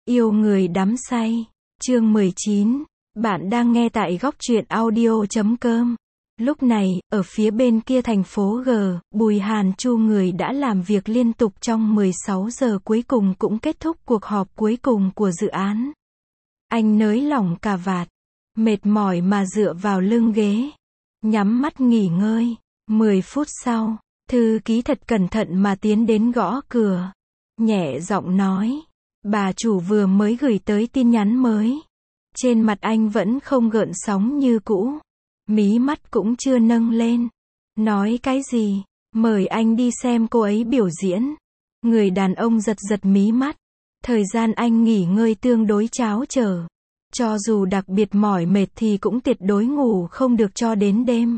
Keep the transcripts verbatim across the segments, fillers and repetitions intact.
Yêu người đắm say. Chương mười chín. Bạn đang nghe tại góc truyện audio chấm com. Lúc này, ở phía bên kia thành phố G, Bùi Hàn Chu người đã làm việc liên tục trong mười sáu giờ cuối cùng cũng kết thúc cuộc họp cuối cùng của dự án. Anh nới lỏng cà vạt, mệt mỏi mà dựa vào lưng ghế, nhắm mắt nghỉ ngơi. mười phút sau, thư ký thật cẩn thận mà tiến đến gõ cửa, nhẹ giọng nói, bà chủ vừa mới gửi tới tin nhắn mới. Trên mặt anh vẫn không gợn sóng như cũ, mí mắt cũng chưa nâng lên. Nói cái gì? Mời anh đi xem cô ấy biểu diễn. Người đàn ông giật giật mí mắt. Thời gian anh nghỉ ngơi tương đối cháo trở. Cho dù đặc biệt mỏi mệt thì cũng tuyệt đối ngủ không được cho đến đêm.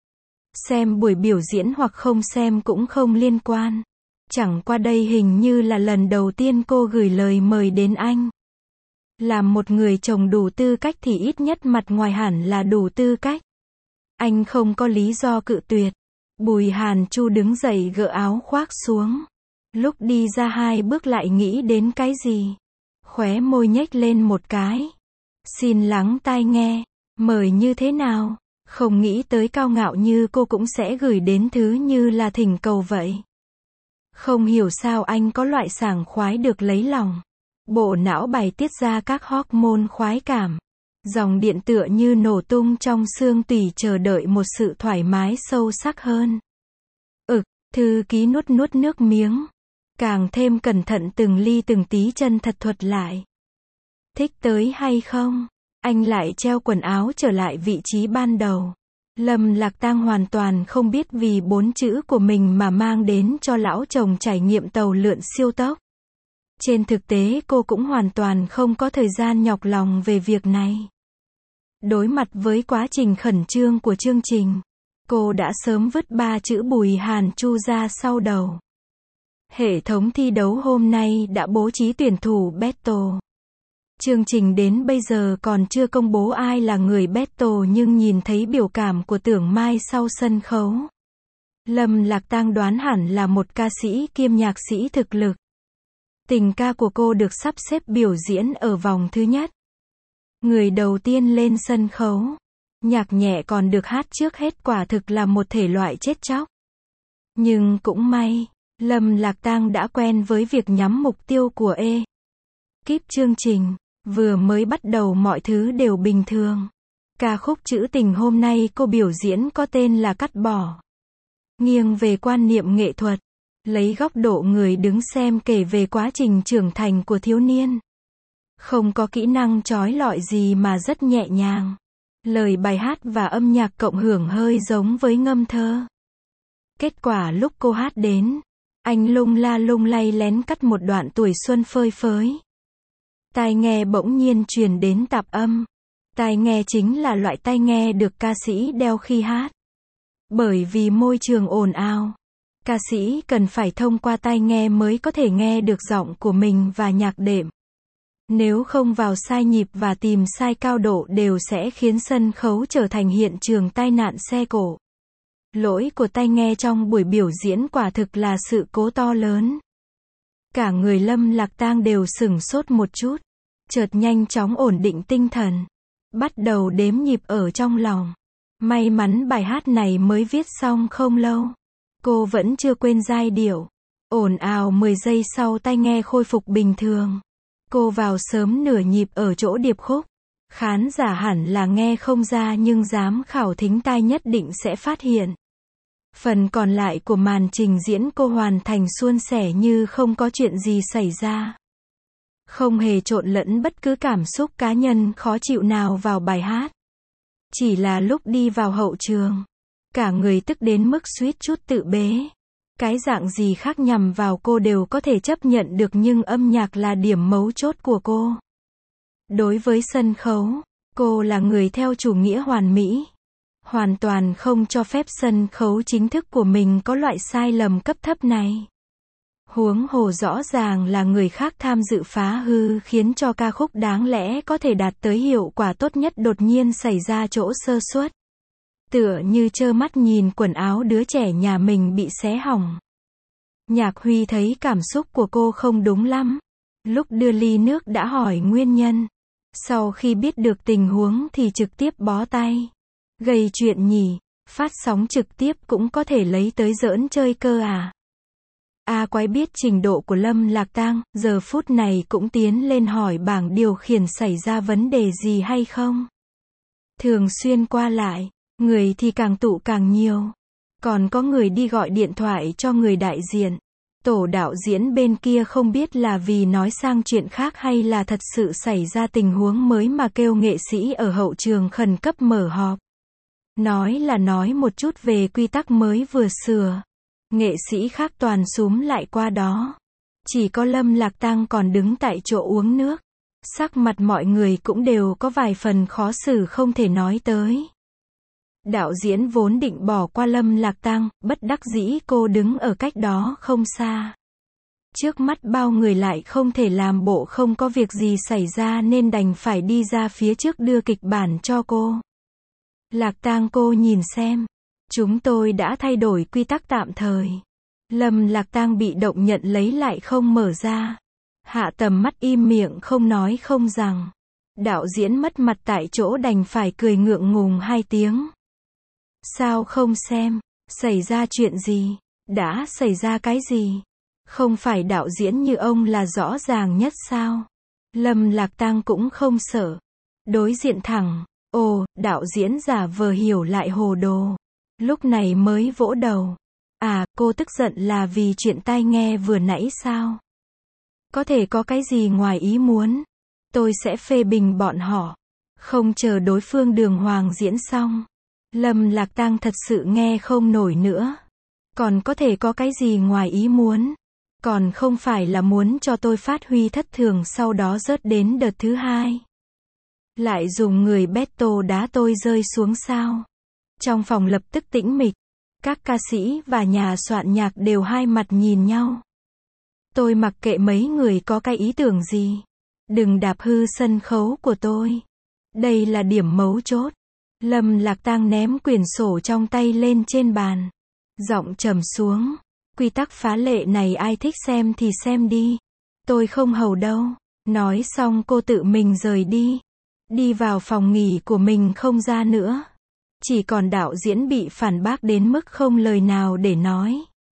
Xem buổi biểu diễn hoặc không xem cũng không liên quan. Chẳng qua đây hình như là lần đầu tiên cô gửi lời mời đến anh. Làm một người chồng đủ tư cách thì ít nhất mặt ngoài hẳn là đủ tư cách. Anh không có lý do cự tuyệt. Bùi Hàn Chu đứng dậy gỡ áo khoác xuống. Lúc đi ra hai bước lại nghĩ đến cái gì. Khóe môi nhếch lên một cái. Xin lắng tai nghe. Mời như thế nào? Không nghĩ tới cao ngạo như cô cũng sẽ gửi đến thứ như là thỉnh cầu vậy. Không hiểu sao anh có loại sảng khoái được lấy lòng. Bộ não bài tiết ra các hormone khoái cảm. Dòng điện tựa như nổ tung trong xương tủy chờ đợi một sự thoải mái sâu sắc hơn. Ực, thư ký nuốt nuốt nước miếng. Càng thêm cẩn thận từng ly từng tí chân thật thuật lại. Thích tới hay không? Anh lại treo quần áo trở lại vị trí ban đầu. Lâm Lạc Tang hoàn toàn không biết vì bốn chữ của mình mà mang đến cho lão chồng trải nghiệm tàu lượn siêu tốc. Trên thực tế cô cũng hoàn toàn không có thời gian nhọc lòng về việc này. Đối mặt với quá trình khẩn trương của chương trình, cô đã sớm vứt ba chữ Bùi Hàn Chu ra sau đầu. Hệ thống thi đấu hôm nay đã bố trí tuyển thủ battle. Chương trình đến bây giờ còn chưa công bố ai là người battle nhưng nhìn thấy biểu cảm của Tưởng Mai sau sân khấu. Lâm Lạc Tang đoán hẳn là một ca sĩ kiêm nhạc sĩ thực lực. Tình ca của cô được sắp xếp biểu diễn ở vòng thứ nhất. Người đầu tiên lên sân khấu. Nhạc nhẹ còn được hát trước hết quả thực là một thể loại chết chóc. Nhưng cũng may, Lâm Lạc Tang đã quen với việc nhắm mục tiêu của E. Kíp chương trình, vừa mới bắt đầu mọi thứ đều bình thường. Ca khúc trữ tình hôm nay cô biểu diễn có tên là Cắt Bỏ. Nghiêng về quan niệm nghệ thuật. Lấy góc độ người đứng xem kể về quá trình trưởng thành của thiếu niên. Không có kỹ năng trói lọi gì mà rất nhẹ nhàng. Lời bài hát và âm nhạc cộng hưởng hơi giống với ngâm thơ. Kết quả lúc cô hát đến, anh lung la lung lay lén cắt một đoạn tuổi xuân phơi phới. Tai nghe bỗng nhiên truyền đến tạp âm. Tai nghe chính là loại tai nghe được ca sĩ đeo khi hát. Bởi vì môi trường ồn ào, ca sĩ cần phải thông qua tai nghe mới có thể nghe được giọng của mình và nhạc đệm. Nếu không vào sai nhịp và tìm sai cao độ đều sẽ khiến sân khấu trở thành hiện trường tai nạn xe cộ. Lỗi của tai nghe trong buổi biểu diễn quả thực là sự cố to lớn. Cả người Lâm Lạc Tang đều sửng sốt một chút, chợt nhanh chóng ổn định tinh thần, bắt đầu đếm nhịp ở trong lòng. May mắn bài hát này mới viết xong không lâu. Cô vẫn chưa quên giai điệu. Ồn ào mười giây sau tai nghe khôi phục bình thường. Cô vào sớm nửa nhịp ở chỗ điệp khúc. Khán giả hẳn là nghe không ra nhưng giám khảo thính tai nhất định sẽ phát hiện. Phần còn lại của màn trình diễn cô hoàn thành suôn sẻ như không có chuyện gì xảy ra. Không hề trộn lẫn bất cứ cảm xúc cá nhân khó chịu nào vào bài hát. Chỉ là lúc đi vào hậu trường, cả người tức đến mức suýt chút tự bế. Cái dạng gì khác nhằm vào cô đều có thể chấp nhận được nhưng âm nhạc là điểm mấu chốt của cô. Đối với sân khấu, cô là người theo chủ nghĩa hoàn mỹ. Hoàn toàn không cho phép sân khấu chính thức của mình có loại sai lầm cấp thấp này. Huống hồ rõ ràng là người khác tham dự phá hư khiến cho ca khúc đáng lẽ có thể đạt tới hiệu quả tốt nhất đột nhiên xảy ra chỗ sơ suất. Tựa như trơ mắt nhìn quần áo đứa trẻ nhà mình bị xé hỏng. Nhạc Huy thấy cảm xúc của cô không đúng lắm. Lúc đưa ly nước đã hỏi nguyên nhân. Sau khi biết được tình huống thì trực tiếp bó tay. Gây chuyện nhỉ, phát sóng trực tiếp cũng có thể lấy tới giỡn chơi cơ à. A Quái biết trình độ của Lâm Lạc Tang, giờ phút này cũng tiến lên hỏi bảng điều khiển xảy ra vấn đề gì hay không. Thường xuyên qua lại, người thì càng tụ càng nhiều. Còn có người đi gọi điện thoại cho người đại diện. Tổ đạo diễn bên kia không biết là vì nói sang chuyện khác hay là thật sự xảy ra tình huống mới mà kêu nghệ sĩ ở hậu trường khẩn cấp mở họp. Nói là nói một chút về quy tắc mới vừa sửa. Nghệ sĩ khác toàn xúm lại qua đó. Chỉ có Lâm Lạc Tang còn đứng tại chỗ uống nước. Sắc mặt mọi người cũng đều có vài phần khó xử không thể nói tới. Đạo diễn vốn định bỏ qua Lâm Lạc Tang, bất đắc dĩ cô đứng ở cách đó không xa. Trước mắt bao người lại không thể làm bộ không có việc gì xảy ra nên đành phải đi ra phía trước đưa kịch bản cho cô. Lạc Tang cô nhìn xem. Chúng tôi đã thay đổi quy tắc tạm thời. Lâm Lạc Tang bị động nhận lấy lại không mở ra. Hạ Tầm mắt im miệng không nói không rằng. Đạo diễn mất mặt tại chỗ đành phải cười ngượng ngùng hai tiếng. Sao không xem? Xảy ra chuyện gì? Đã xảy ra cái gì? Không phải đạo diễn như ông là rõ ràng nhất sao? Lâm Lạc Tang cũng không sợ. Đối diện thẳng. Ồ, đạo diễn giả vờ hiểu lại hồ đồ. Lúc này mới vỗ đầu. À, cô tức giận là vì chuyện tai nghe vừa nãy sao? Có thể có cái gì ngoài ý muốn. Tôi sẽ phê bình bọn họ. Không chờ đối phương đường hoàng diễn xong. Lâm Lạc Tang thật sự nghe không nổi nữa. Còn có thể có cái gì ngoài ý muốn. Còn không phải là muốn cho tôi phát huy thất thường sau đó rớt đến đợt thứ hai. Lại dùng người Beto đá tôi rơi xuống sao? Trong phòng lập tức tĩnh mịch. Các ca sĩ và nhà soạn nhạc đều hai mặt nhìn nhau. Tôi mặc kệ mấy người có cái ý tưởng gì. Đừng đạp hư sân khấu của tôi. Đây là điểm mấu chốt. Lâm Lạc Tang ném quyển sổ trong tay lên trên bàn. Giọng trầm xuống. Quy tắc phá lệ này ai thích xem thì xem đi. Tôi không hầu đâu. Nói xong cô tự mình rời đi. Đi vào phòng nghỉ của mình không ra nữa. Chỉ còn đạo diễn bị phản bác đến mức không lời nào để nói.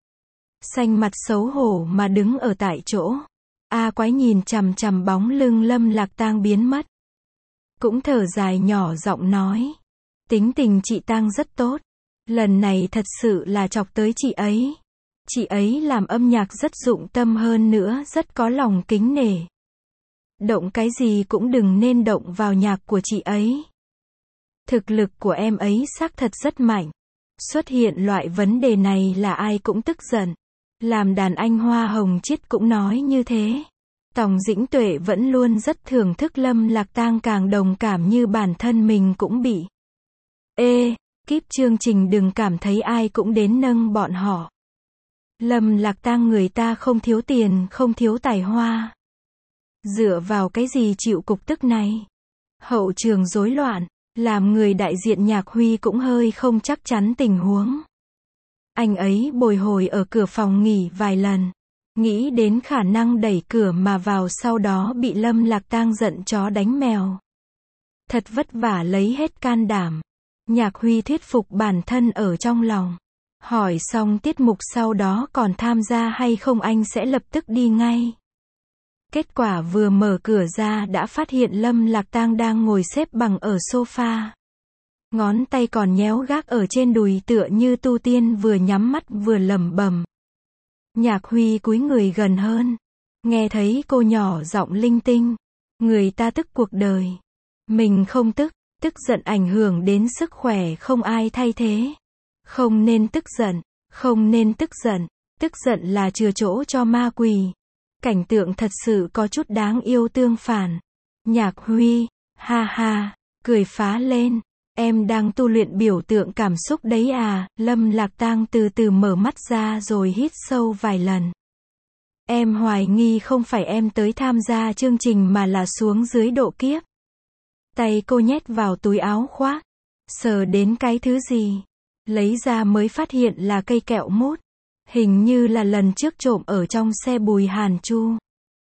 Xanh mặt xấu hổ mà đứng ở tại chỗ. A Quái nhìn chằm chằm bóng lưng Lâm Lạc Tang biến mất. Cũng thở dài nhỏ giọng nói. Tính tình chị Tang rất tốt. Lần này thật sự là chọc tới chị ấy. Chị ấy làm âm nhạc rất dụng tâm hơn nữa, rất có lòng kính nể. Động cái gì cũng đừng nên động vào nhạc của chị ấy. Thực lực của em ấy xác thật rất mạnh. Xuất hiện loại vấn đề này là ai cũng tức giận. Làm đàn anh Hoa Hồng Chiết cũng nói như thế. Tòng Dĩnh Tuệ vẫn luôn rất thưởng thức Lâm Lạc Tang, càng đồng cảm như bản thân mình cũng bị. Ê, kíp chương trình đừng cảm thấy ai cũng đến nâng bọn họ. Lâm Lạc Tang người ta không thiếu tiền, không thiếu tài hoa. Dựa vào cái gì chịu cục tức này? Hậu trường rối loạn, làm người đại diện Nhạc Huy cũng hơi không chắc chắn tình huống. Anh ấy bồi hồi ở cửa phòng nghỉ vài lần. Nghĩ đến khả năng đẩy cửa mà vào sau đó bị Lâm Lạc Tang giận chó đánh mèo. Thật vất vả lấy hết can đảm. Nhạc Huy thuyết phục bản thân ở trong lòng. Hỏi xong tiết mục sau đó còn tham gia hay không anh sẽ lập tức đi ngay. Kết quả vừa mở cửa ra đã phát hiện Lâm Lạc Tang đang ngồi xếp bằng ở sofa. Ngón tay còn nhéo gác ở trên đùi tựa như tu tiên, vừa nhắm mắt vừa lẩm bẩm. Nhạc Huy cúi người gần hơn. Nghe thấy cô nhỏ giọng linh tinh. Người ta tức cuộc đời. Mình không tức. Tức giận ảnh hưởng đến sức khỏe không ai thay thế. Không nên tức giận. Không nên tức giận. Tức giận là chừa chỗ cho ma quỷ. Cảnh tượng thật sự có chút đáng yêu tương phản. Nhạc Huy, ha ha, cười phá lên. Em đang tu luyện biểu tượng cảm xúc đấy à? Lâm Lạc Tang từ từ mở mắt ra rồi hít sâu vài lần. Em hoài nghi không phải em tới tham gia chương trình mà là xuống dưới độ kiếp. Tay cô nhét vào túi áo khoác. Sờ đến cái thứ gì? Lấy ra mới phát hiện là cây kẹo mút. Hình như là lần trước trộm ở trong xe Bùi Hàn Chu.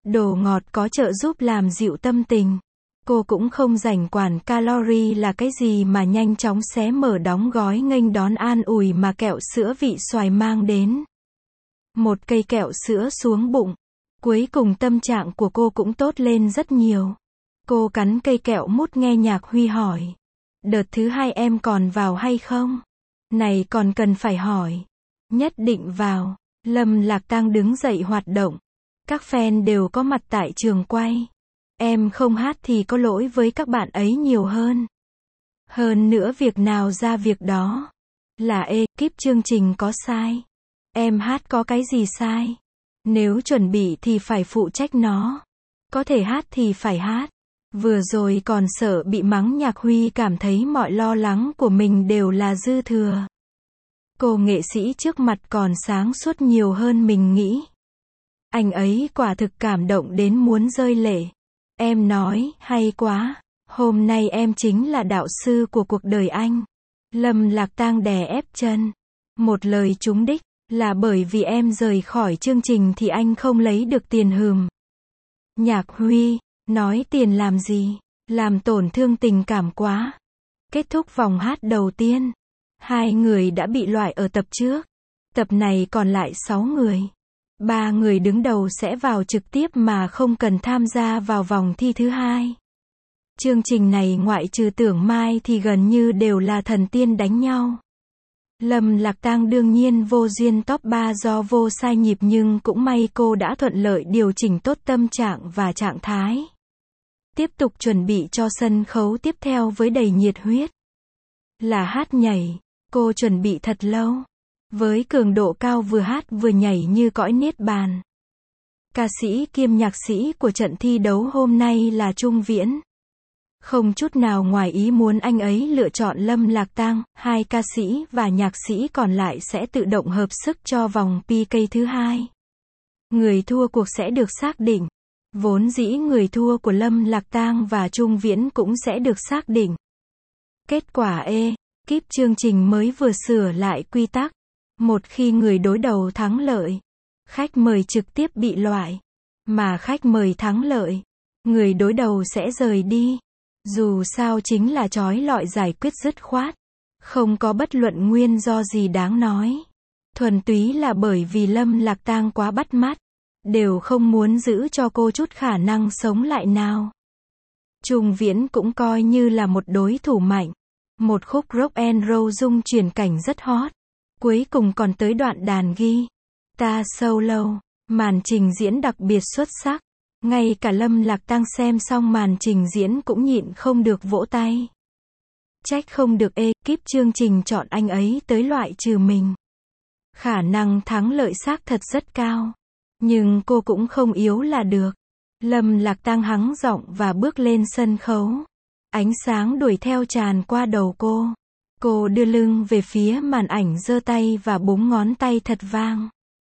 Đồ ngọt có trợ giúp làm dịu tâm tình. Cô cũng không rảnh quản calorie là cái gì mà nhanh chóng xé mở đóng gói nghênh đón an ủi mà kẹo sữa vị xoài mang đến. Một cây kẹo sữa xuống bụng. Cuối cùng tâm trạng của cô cũng tốt lên rất nhiều. Cô cắn cây kẹo mút nghe nhạc Huy hỏi. Đợt thứ hai em còn vào hay không? Này còn cần phải hỏi. Nhất định vào. Lâm Lạc Tang đứng dậy hoạt động. Các fan đều có mặt tại trường quay. Em không hát thì có lỗi với các bạn ấy nhiều hơn. Hơn nữa việc nào ra việc đó. Là ekip chương trình có sai. Em hát có cái gì sai? Nếu chuẩn bị thì phải phụ trách nó. Có thể hát thì phải hát. Vừa rồi còn sợ bị mắng nhạc Huy cảm thấy mọi lo lắng của mình đều là dư thừa. Cô nghệ sĩ trước mặt còn sáng suốt nhiều hơn mình nghĩ. Anh ấy quả thực cảm động đến muốn rơi lệ. Em nói, hay quá. Hôm nay em chính là đạo sư của cuộc đời anh. Lâm Lạc Tang đè ép chân. Một lời trúng đích, là bởi vì em rời khỏi chương trình thì anh không lấy được tiền hừm. Nhạc Huy, nói tiền làm gì, làm tổn thương tình cảm quá. Kết thúc vòng hát đầu tiên. Hai người đã bị loại ở tập trước. Tập này còn lại sáu người. Ba người đứng đầu sẽ vào trực tiếp mà không cần tham gia vào vòng thi thứ hai. Chương trình này ngoại trừ Tưởng Mai thì gần như đều là thần tiên đánh nhau. Lâm Lạc Tang đương nhiên vô duyên top ba do vô sai nhịp nhưng cũng may cô đã thuận lợi điều chỉnh tốt tâm trạng và trạng thái. Tiếp tục chuẩn bị cho sân khấu tiếp theo với đầy nhiệt huyết. Là hát nhảy, cô chuẩn bị thật lâu. Với cường độ cao vừa hát vừa nhảy như cõi niết bàn. Ca sĩ kiêm nhạc sĩ của trận thi đấu hôm nay là Trung Viễn. Không chút nào ngoài ý muốn anh ấy lựa chọn Lâm Lạc Tang, hai ca sĩ và nhạc sĩ còn lại sẽ tự động hợp sức cho vòng pê ca thứ hai. Người thua cuộc sẽ được xác định. Vốn dĩ người thua của Lâm Lạc Tang và Trung Viễn cũng sẽ được xác định. Kết quả E, kíp chương trình mới vừa sửa lại quy tắc. Một khi người đối đầu thắng lợi, khách mời trực tiếp bị loại. Mà khách mời thắng lợi, người đối đầu sẽ rời đi. Dù sao chính là trói lọi giải quyết dứt khoát. Không có bất luận nguyên do gì đáng nói. Thuần túy là bởi vì Lâm Lạc Tang quá bắt mắt. Đều không muốn giữ cho cô chút khả năng sống lại nào. Trung Viễn cũng coi như là một đối thủ mạnh. Một khúc rock and roll dung chuyển cảnh rất hot. Cuối cùng còn tới đoạn đàn ghi. Ta solo. Màn trình diễn đặc biệt xuất sắc. Ngay cả Lâm Lạc Tang xem xong màn trình diễn cũng nhịn không được vỗ tay. Trách không được ekip chương trình chọn anh ấy tới loại trừ mình. Khả năng thắng lợi xác thật rất cao. Nhưng cô cũng không yếu là được. Lâm Lạc Tang hắng giọng và bước lên sân khấu. Ánh sáng đuổi theo tràn qua đầu cô. Cô đưa lưng về phía màn ảnh giơ tay và búng ngón tay thật vang.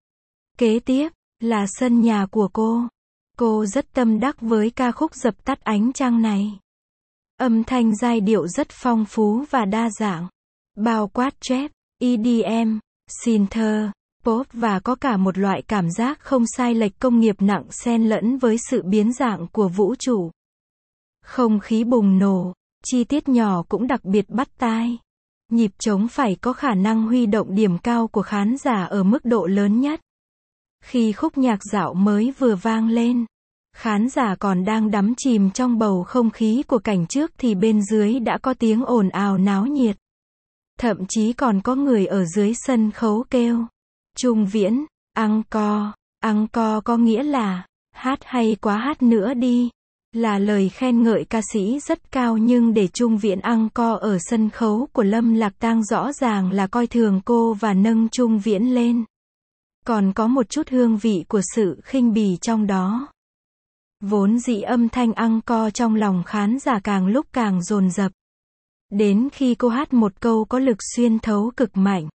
Kế tiếp, là sân nhà của cô. Cô rất tâm đắc với ca khúc Dập tắt ánh trăng này. Âm thanh giai điệu rất phong phú và đa dạng. Bao quát trap, e đê em, synth, pop và có cả một loại cảm giác không sai lệch công nghiệp nặng xen lẫn với sự biến dạng của vũ trụ. Không khí bùng nổ, chi tiết nhỏ cũng đặc biệt bắt tai. Nhịp trống phải có khả năng huy động điểm cao của khán giả ở mức độ lớn nhất. Khi khúc nhạc dạo mới vừa vang lên, khán giả còn đang đắm chìm trong bầu không khí của cảnh trước thì bên dưới đã có tiếng ồn ào náo nhiệt. Thậm chí còn có người ở dưới sân khấu kêu. Trung Viễn, encore, encore có nghĩa là, hát hay quá hát nữa đi. Là lời khen ngợi ca sĩ rất cao nhưng để Trung Viễn encore ở sân khấu của Lâm Lạc Tang rõ ràng là coi thường cô và nâng Trung Viễn lên. Còn có một chút hương vị của sự khinh bỉ trong đó. Vốn dĩ âm thanh encore trong lòng khán giả càng lúc càng dồn dập. Đến khi cô hát một câu có lực xuyên thấu cực mạnh.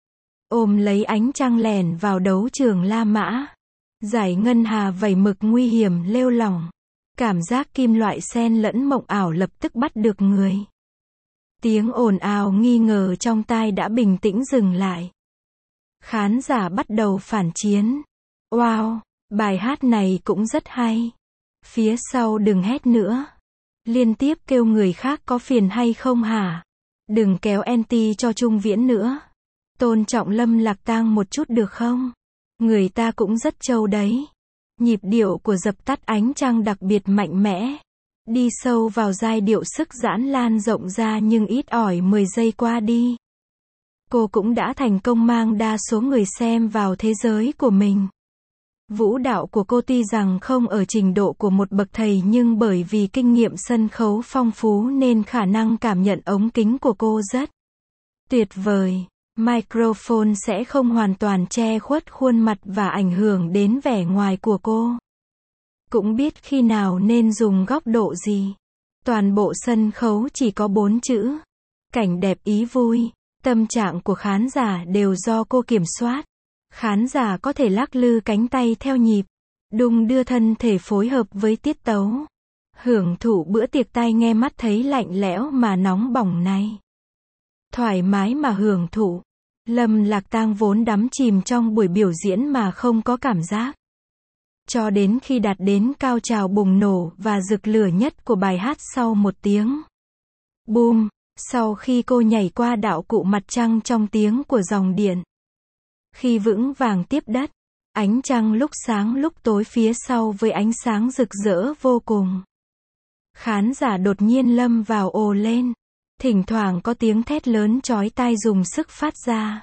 Ôm lấy ánh trăng lẻn vào đấu trường La Mã. Giải ngân hà vẩy mực nguy hiểm lêu lỏng. Cảm giác kim loại xen lẫn mộng ảo lập tức bắt được người. Tiếng ồn ào nghi ngờ trong tai đã bình tĩnh dừng lại. Khán giả bắt đầu phản chiến. Wow, Bài hát này cũng rất hay. Phía sau đừng hét nữa. Liên tiếp kêu người khác có phiền hay không hả? Đừng kéo anti cho Trung Viễn nữa. Tôn trọng Lâm Lạc Tang một chút được không? Người ta cũng rất trâu đấy. Nhịp điệu của Dập Tắt Ánh Trăng đặc biệt mạnh mẽ. Đi sâu vào giai điệu sức giãn lan rộng ra nhưng ít ỏi mười giây qua đi. Cô cũng đã thành công mang đa số người xem vào thế giới của mình. Vũ đạo của cô tuy rằng không ở trình độ của một bậc thầy nhưng bởi vì kinh nghiệm sân khấu phong phú nên khả năng cảm nhận ống kính của cô rất tuyệt vời. Microphone sẽ không hoàn toàn che khuất khuôn mặt và ảnh hưởng đến vẻ ngoài của cô. Cũng biết khi nào nên dùng góc độ gì. Toàn bộ sân khấu chỉ có bốn chữ. Cảnh đẹp ý vui. Tâm trạng của khán giả đều do cô kiểm soát. Khán giả có thể lắc lư cánh tay theo nhịp. Đung đưa thân thể phối hợp với tiết tấu. Hưởng thụ bữa tiệc tai nghe mắt thấy lạnh lẽo mà nóng bỏng này. Thoải mái mà hưởng thụ. Lâm Lạc Tang vốn đắm chìm trong buổi biểu diễn mà không có cảm giác. Cho đến khi đạt đến cao trào bùng nổ và rực lửa nhất của bài hát sau một tiếng. Boom! Sau khi cô nhảy qua đạo cụ mặt trăng trong tiếng của dòng điện. Khi vững vàng tiếp đất. Ánh trăng lúc sáng lúc tối phía sau với ánh sáng rực rỡ vô cùng. Khán giả đột nhiên lâm vào ồ lên. Thỉnh thoảng có tiếng thét lớn chói tai dùng sức phát ra.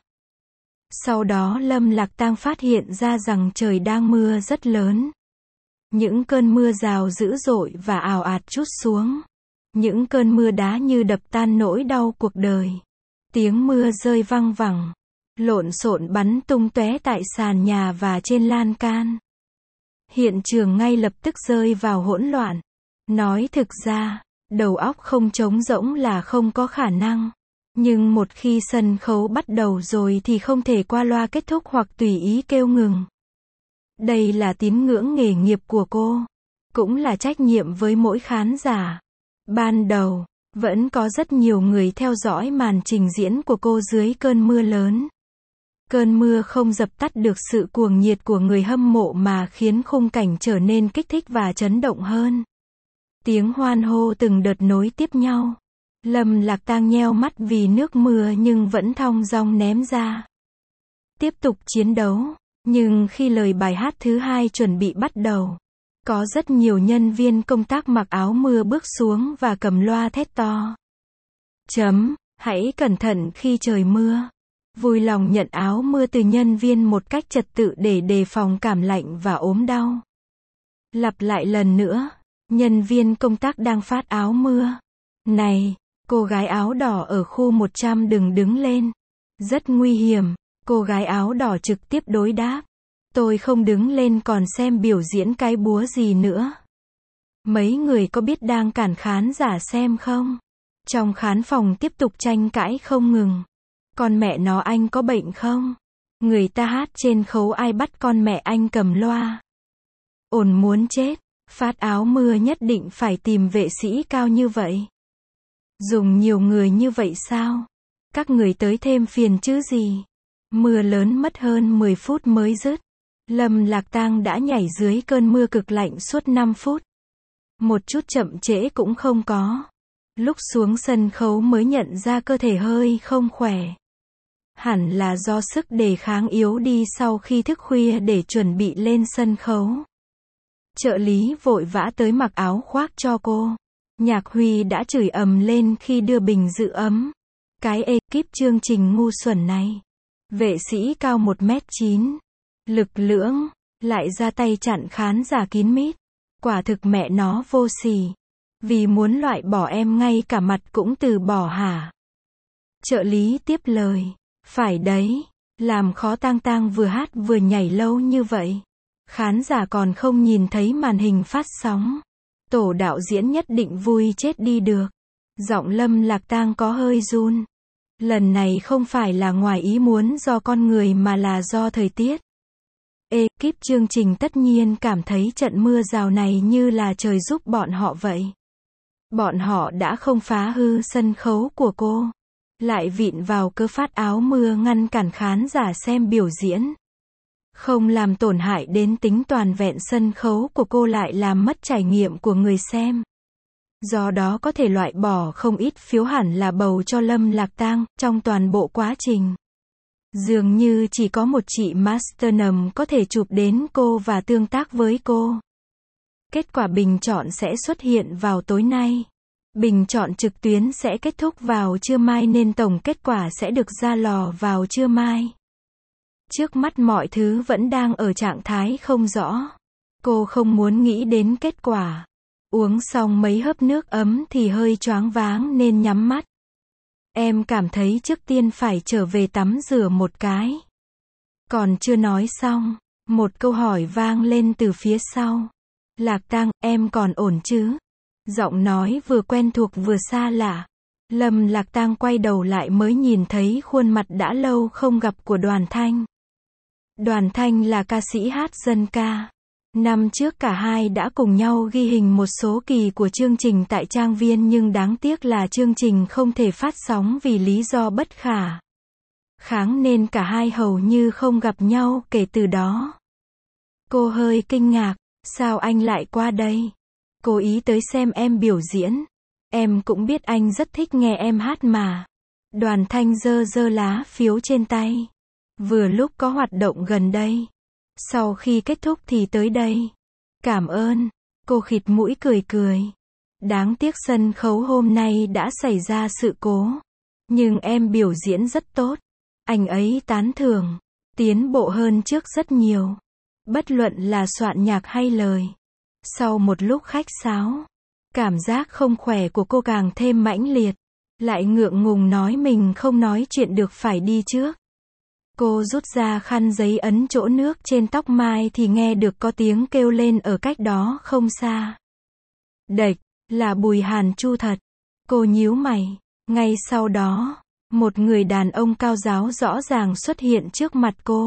Sau đó Lâm Lạc Tang phát hiện ra rằng trời đang mưa rất lớn. Những cơn mưa rào dữ dội và ào ạt trút xuống. Những cơn mưa đá như đập tan nỗi đau cuộc đời. Tiếng mưa rơi văng vẳng. Lộn xộn bắn tung tóe tại sàn nhà và trên lan can. Hiện trường ngay lập tức rơi vào hỗn loạn. Nói thực ra, đầu óc không trống rỗng là không có khả năng. Nhưng một khi sân khấu bắt đầu rồi thì không thể qua loa kết thúc hoặc tùy ý kêu ngừng. Đây là tín ngưỡng nghề nghiệp của cô. Cũng là trách nhiệm với mỗi khán giả. Ban đầu, vẫn có rất nhiều người theo dõi màn trình diễn của cô dưới cơn mưa lớn. Cơn mưa không dập tắt được sự cuồng nhiệt của người hâm mộ mà khiến khung cảnh trở nên kích thích và chấn động hơn. Tiếng hoan hô từng đợt nối tiếp nhau. Lâm Lạc Tang nheo mắt vì nước mưa nhưng vẫn thong dong ném ra. Tiếp tục chiến đấu. Nhưng khi lời bài hát thứ hai chuẩn bị bắt đầu, có rất nhiều nhân viên công tác mặc áo mưa bước xuống và cầm loa thét to. Chấm, hãy cẩn thận khi trời mưa. Vui lòng nhận áo mưa từ nhân viên một cách trật tự để đề phòng cảm lạnh và ốm đau. Lặp lại lần nữa, nhân viên công tác đang phát áo mưa. Này, cô gái áo đỏ ở khu một trăm đừng đứng lên. Rất nguy hiểm, cô gái áo đỏ trực tiếp đối đáp. Tôi không đứng lên còn xem biểu diễn cái búa gì nữa. Mấy người có biết đang cản khán giả xem không? Trong khán phòng tiếp tục tranh cãi không ngừng. Con mẹ nó anh có bệnh không? Người ta hát trên khấu ai bắt con mẹ anh cầm loa? Ồn muốn chết. Phát áo mưa nhất định phải tìm vệ sĩ cao như vậy. Dùng nhiều người như vậy sao? Các người tới thêm phiền chứ gì? Mưa lớn mất hơn mười phút mới dứt. Lâm Lạc Tang đã nhảy dưới cơn mưa cực lạnh suốt năm phút. Một chút chậm trễ cũng không có. Lúc xuống sân khấu mới nhận ra cơ thể hơi không khỏe. Hẳn là do sức đề kháng yếu đi sau khi thức khuya để chuẩn bị lên sân khấu. Trợ lý vội vã tới mặc áo khoác cho cô. Nhạc Huy đã chửi ầm lên khi đưa bình giữ ấm. Cái ekip chương trình ngu xuẩn này. Vệ sĩ cao một mét chín. Lực lưỡng. Lại ra tay chặn khán giả kín mít. Quả thực mẹ nó vô sỉ. Vì muốn loại bỏ em ngay cả mặt cũng từ bỏ hả? Trợ lý tiếp lời. Phải đấy. Làm khó Tang Tang vừa hát vừa nhảy lâu như vậy. Khán giả còn không nhìn thấy màn hình phát sóng. Tổ đạo diễn nhất định vui chết đi được. Giọng Lâm Lạc Tang có hơi run. Lần này không phải là ngoài ý muốn do con người mà là do thời tiết. Ekip chương trình tất nhiên cảm thấy trận mưa rào này như là trời giúp bọn họ vậy. Bọn họ đã không phá hư sân khấu của cô. Lại vịn vào cớ phát áo mưa ngăn cản khán giả xem biểu diễn. Không làm tổn hại đến tính toàn vẹn sân khấu của cô lại làm mất trải nghiệm của người xem. Do đó có thể loại bỏ không ít phiếu hẳn là bầu cho Lâm Lạc Tang, trong toàn bộ quá trình. Dường như chỉ có một chị Masternum có thể chụp đến cô và tương tác với cô. Kết quả bình chọn sẽ xuất hiện vào tối nay. Bình chọn trực tuyến sẽ kết thúc vào trưa mai nên tổng kết quả sẽ được ra lò vào trưa mai. Trước mắt mọi thứ vẫn đang ở trạng thái không rõ. Cô không muốn nghĩ đến kết quả. Uống xong mấy hớp nước ấm thì hơi choáng váng nên nhắm mắt. Em cảm thấy trước tiên phải trở về tắm rửa một cái. Còn chưa nói xong, một câu hỏi vang lên từ phía sau. Lạc Tang, em còn ổn chứ? Giọng nói vừa quen thuộc vừa xa lạ. Lâm Lạc Tang quay đầu lại mới nhìn thấy khuôn mặt đã lâu không gặp của Đoàn Thanh. Đoàn Thanh là ca sĩ hát dân ca. Năm trước cả hai đã cùng nhau ghi hình một số kỳ của chương trình tại Trang Viên nhưng đáng tiếc là chương trình không thể phát sóng vì lý do bất khả kháng nên cả hai hầu như không gặp nhau kể từ đó. Cô hơi kinh ngạc, sao anh lại qua đây? Cố ý tới xem em biểu diễn. Em cũng biết anh rất thích nghe em hát mà. Đoàn Thanh giơ giơ lá phiếu trên tay. Vừa lúc có hoạt động gần đây. Sau khi kết thúc thì tới đây. Cảm ơn. Cô khịt mũi cười cười. Đáng tiếc sân khấu hôm nay đã xảy ra sự cố. Nhưng em biểu diễn rất tốt. Anh ấy tán thưởng. Tiến bộ hơn trước rất nhiều. Bất luận là soạn nhạc hay lời. Sau một lúc khách sáo, cảm giác không khỏe của cô càng thêm mãnh liệt. Lại ngượng ngùng nói mình không nói chuyện được phải đi trước. Cô rút ra khăn giấy ấn chỗ nước trên tóc mai thì nghe được có tiếng kêu lên ở cách đó không xa. Đệch, là Bùi Hàn Chu thật. Cô nhíu mày. Ngay sau đó, một người đàn ông cao ráo rõ ràng xuất hiện trước mặt cô.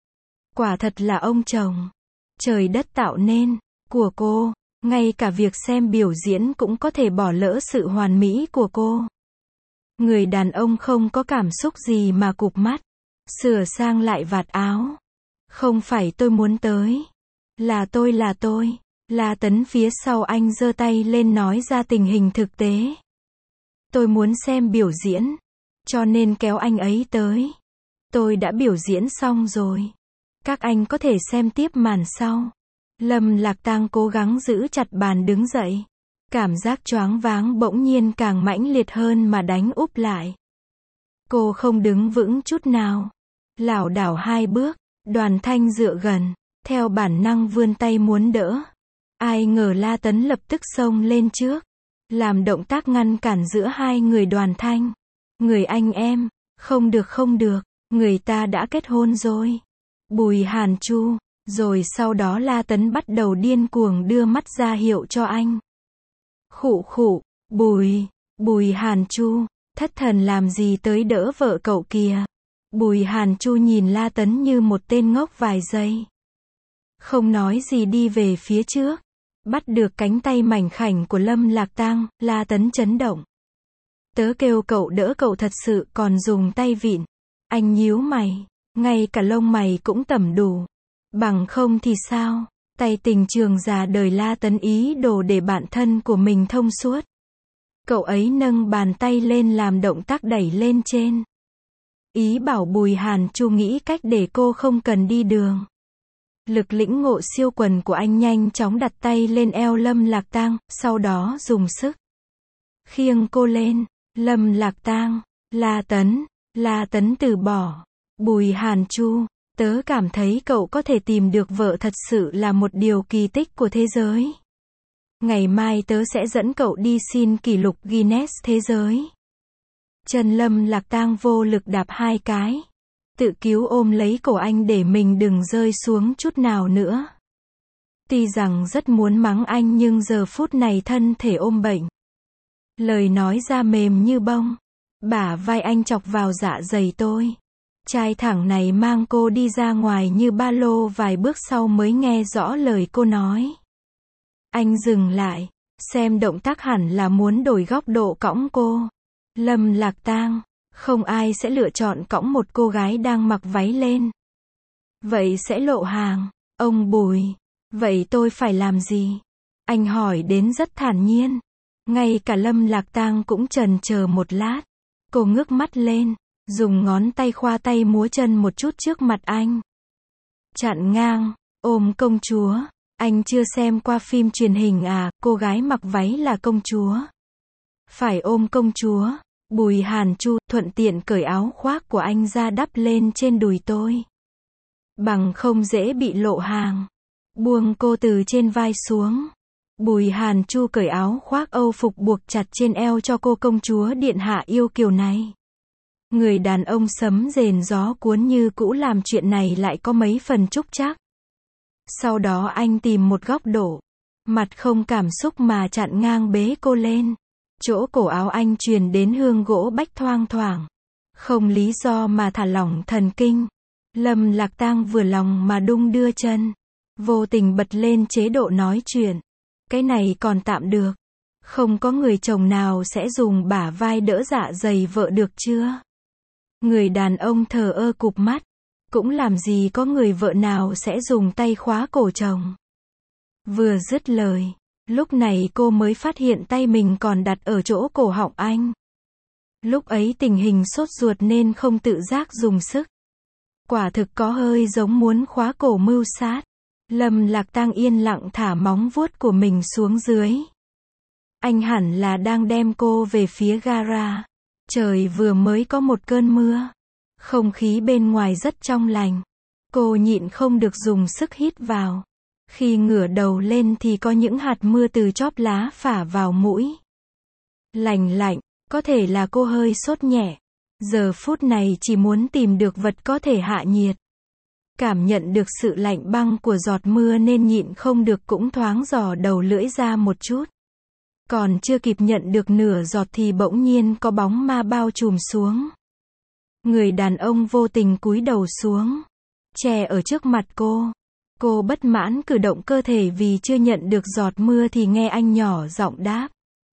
Quả thật là ông chồng. Trời đất tạo nên, của cô. Ngay cả việc xem biểu diễn cũng có thể bỏ lỡ sự hoàn mỹ của cô. Người đàn ông không có cảm xúc gì mà cụp mắt. Sửa sang lại vạt áo. Không phải tôi muốn tới. Là tôi là tôi. La Tấn phía sau anh giơ tay lên nói ra tình hình thực tế. Tôi muốn xem biểu diễn. Cho nên kéo anh ấy tới. Tôi đã biểu diễn xong rồi. Các anh có thể xem tiếp màn sau. Lâm Lạc Tang cố gắng giữ chặt bàn đứng dậy. Cảm giác choáng váng bỗng nhiên càng mãnh liệt hơn mà đánh úp lại. Cô không đứng vững chút nào. Lảo đảo hai bước, Đoàn Thanh dựa gần, theo bản năng vươn tay muốn đỡ. Ai ngờ La Tấn lập tức xông lên trước, làm động tác ngăn cản giữa hai người Đoàn Thanh. Người anh em, không được không được, người ta đã kết hôn rồi. Bùi Hàn Chu, rồi sau đó La Tấn bắt đầu điên cuồng đưa mắt ra hiệu cho anh. Khụ khụ, Bùi, Bùi Hàn Chu, thất thần làm gì tới đỡ vợ cậu kìa. Bùi Hàn Chu nhìn La Tấn như một tên ngốc vài giây. Không nói gì đi về phía trước. Bắt được cánh tay mảnh khảnh của Lâm Lạc Tang, La Tấn chấn động. Tớ kêu cậu đỡ cậu thật sự còn dùng tay vịn. Anh nhíu mày, ngay cả lông mày cũng tẩm đủ. Bằng không thì sao? Tay tình trường già đời La Tấn ý đồ để bản thân của mình thông suốt. Cậu ấy nâng bàn tay lên làm động tác đẩy lên trên. Ý bảo Bùi Hàn Chu nghĩ cách để cô không cần đi đường. Lực lĩnh ngộ siêu quần của anh nhanh chóng đặt tay lên eo Lâm Lạc Tang, sau đó dùng sức khiêng cô lên. Lâm Lạc Tang, La Tấn, La Tấn từ bỏ. Bùi Hàn Chu, tớ cảm thấy cậu có thể tìm được vợ thật sự là một điều kỳ tích của thế giới. Ngày mai tớ sẽ dẫn cậu đi xin kỷ lục Guinness thế giới. Chân Lâm Lạc Tang vô lực đạp hai cái. Tự cứu ôm lấy cổ anh để mình đừng rơi xuống chút nào nữa. Tuy rằng rất muốn mắng anh nhưng giờ phút này thân thể ôm bệnh. Lời nói ra mềm như bông. Bả vai anh chọc vào dạ dày tôi. Trai thẳng này mang cô đi ra ngoài như ba lô, vài bước sau mới nghe rõ lời cô nói. Anh dừng lại, xem động tác hẳn là muốn đổi góc độ cõng cô. Lâm Lạc Tang, không ai sẽ lựa chọn cõng một cô gái đang mặc váy lên. Vậy sẽ lộ hàng. Ông Bùi. Vậy tôi phải làm gì? Anh hỏi đến rất thản nhiên. Ngay cả Lâm Lạc Tang cũng chần chờ một lát. Cô ngước mắt lên, dùng ngón tay khoa tay múa chân một chút trước mặt anh. Chặn ngang, ôm công chúa. Anh chưa xem qua phim truyền hình à, cô gái mặc váy là công chúa. Phải ôm công chúa. Bùi Hàn Chu thuận tiện cởi áo khoác của anh ra đắp lên trên đùi tôi. Bằng không dễ bị lộ hàng. Buông cô từ trên vai xuống. Bùi Hàn Chu cởi áo khoác Âu phục buộc chặt trên eo cho cô công chúa điện hạ yêu kiều này. Người đàn ông sấm rền gió cuốn như cũ làm chuyện này lại có mấy phần trúc trác. Sau đó anh tìm một góc độ, mặt không cảm xúc mà chặn ngang bế cô lên. Chỗ cổ áo anh truyền đến hương gỗ bách thoang thoảng. Không lý do mà thả lỏng thần kinh. Lâm Lạc Tang vừa lòng mà đung đưa chân. Vô tình bật lên chế độ nói chuyện. Cái này còn tạm được. Không có người chồng nào sẽ dùng bả vai đỡ dạ dày vợ được chưa? Người đàn ông thờ ơ cụp mắt. Cũng làm gì có người vợ nào sẽ dùng tay khóa cổ chồng. Vừa dứt lời, lúc này cô mới phát hiện tay mình còn đặt ở chỗ cổ họng anh. Lúc ấy tình hình sốt ruột nên không tự giác dùng sức. Quả thực có hơi giống muốn khóa cổ mưu sát. Lâm Lạc Tang yên lặng thả móng vuốt của mình xuống dưới. Anh hẳn là đang đem cô về phía gara. Trời vừa mới có một cơn mưa. Không khí bên ngoài rất trong lành. Cô nhịn không được dùng sức hít vào. Khi ngửa đầu lên thì có những hạt mưa từ chóp lá phả vào mũi. Lành lạnh, có thể là cô hơi sốt nhẹ. Giờ phút này chỉ muốn tìm được vật có thể hạ nhiệt. Cảm nhận được sự lạnh băng của giọt mưa nên nhịn không được cũng thoáng dò đầu lưỡi ra một chút. Còn chưa kịp nhận được nửa giọt thì bỗng nhiên có bóng ma bao trùm xuống. Người đàn ông vô tình cúi đầu xuống, che ở trước mặt cô. Cô bất mãn cử động cơ thể vì chưa nhận được giọt mưa thì nghe anh nhỏ giọng đáp.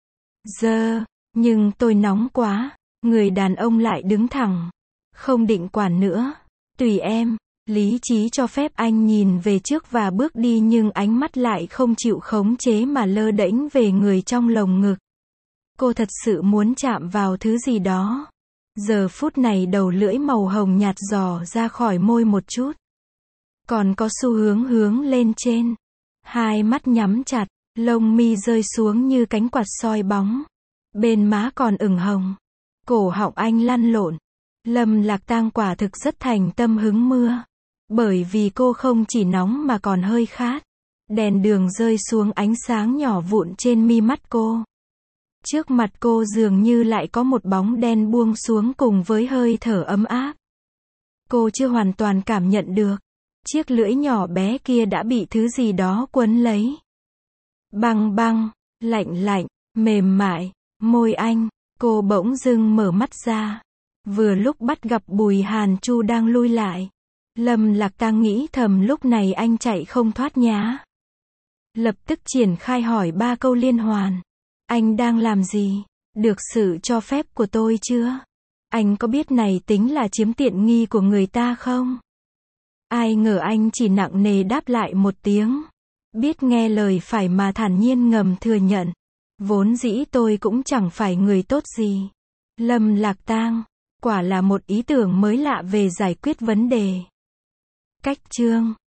Dơ, nhưng tôi nóng quá. Người đàn ông lại đứng thẳng. Không định quản nữa. Tùy em. Lý trí cho phép anh nhìn về trước và bước đi nhưng ánh mắt lại không chịu khống chế mà lơ đễnh về người trong lồng ngực. Cô thật sự muốn chạm vào thứ gì đó. Giờ phút này đầu lưỡi màu hồng nhạt dò ra khỏi môi một chút. Còn có xu hướng hướng lên trên. Hai mắt nhắm chặt, lông mi rơi xuống như cánh quạt soi bóng. Bên má còn ửng hồng. Cổ họng anh lăn lộn. Lâm Lạc Tang quả thực rất thành tâm hứng mưa. Bởi vì cô không chỉ nóng mà còn hơi khát. Đèn đường rơi xuống ánh sáng nhỏ vụn trên mi mắt cô. Trước mặt cô dường như lại có một bóng đen buông xuống cùng với hơi thở ấm áp. Cô chưa hoàn toàn cảm nhận được. Chiếc lưỡi nhỏ bé kia đã bị thứ gì đó quấn lấy. Băng băng, lạnh lạnh, mềm mại, môi anh. Cô bỗng dưng mở mắt ra. Vừa lúc bắt gặp Bùi Hàn Chu đang lui lại. Lâm Lạc Tang nghĩ thầm lúc này anh chạy không thoát nhá. Lập tức triển khai hỏi ba câu liên hoàn. Anh đang làm gì? Được sự cho phép của tôi chưa? Anh có biết này tính là chiếm tiện nghi của người ta không? Ai ngờ anh chỉ nặng nề đáp lại một tiếng. Biết nghe lời phải mà thản nhiên ngầm thừa nhận. Vốn dĩ tôi cũng chẳng phải người tốt gì. Lâm Lạc Tang, quả là một ý tưởng mới lạ về giải quyết vấn đề. Cách chương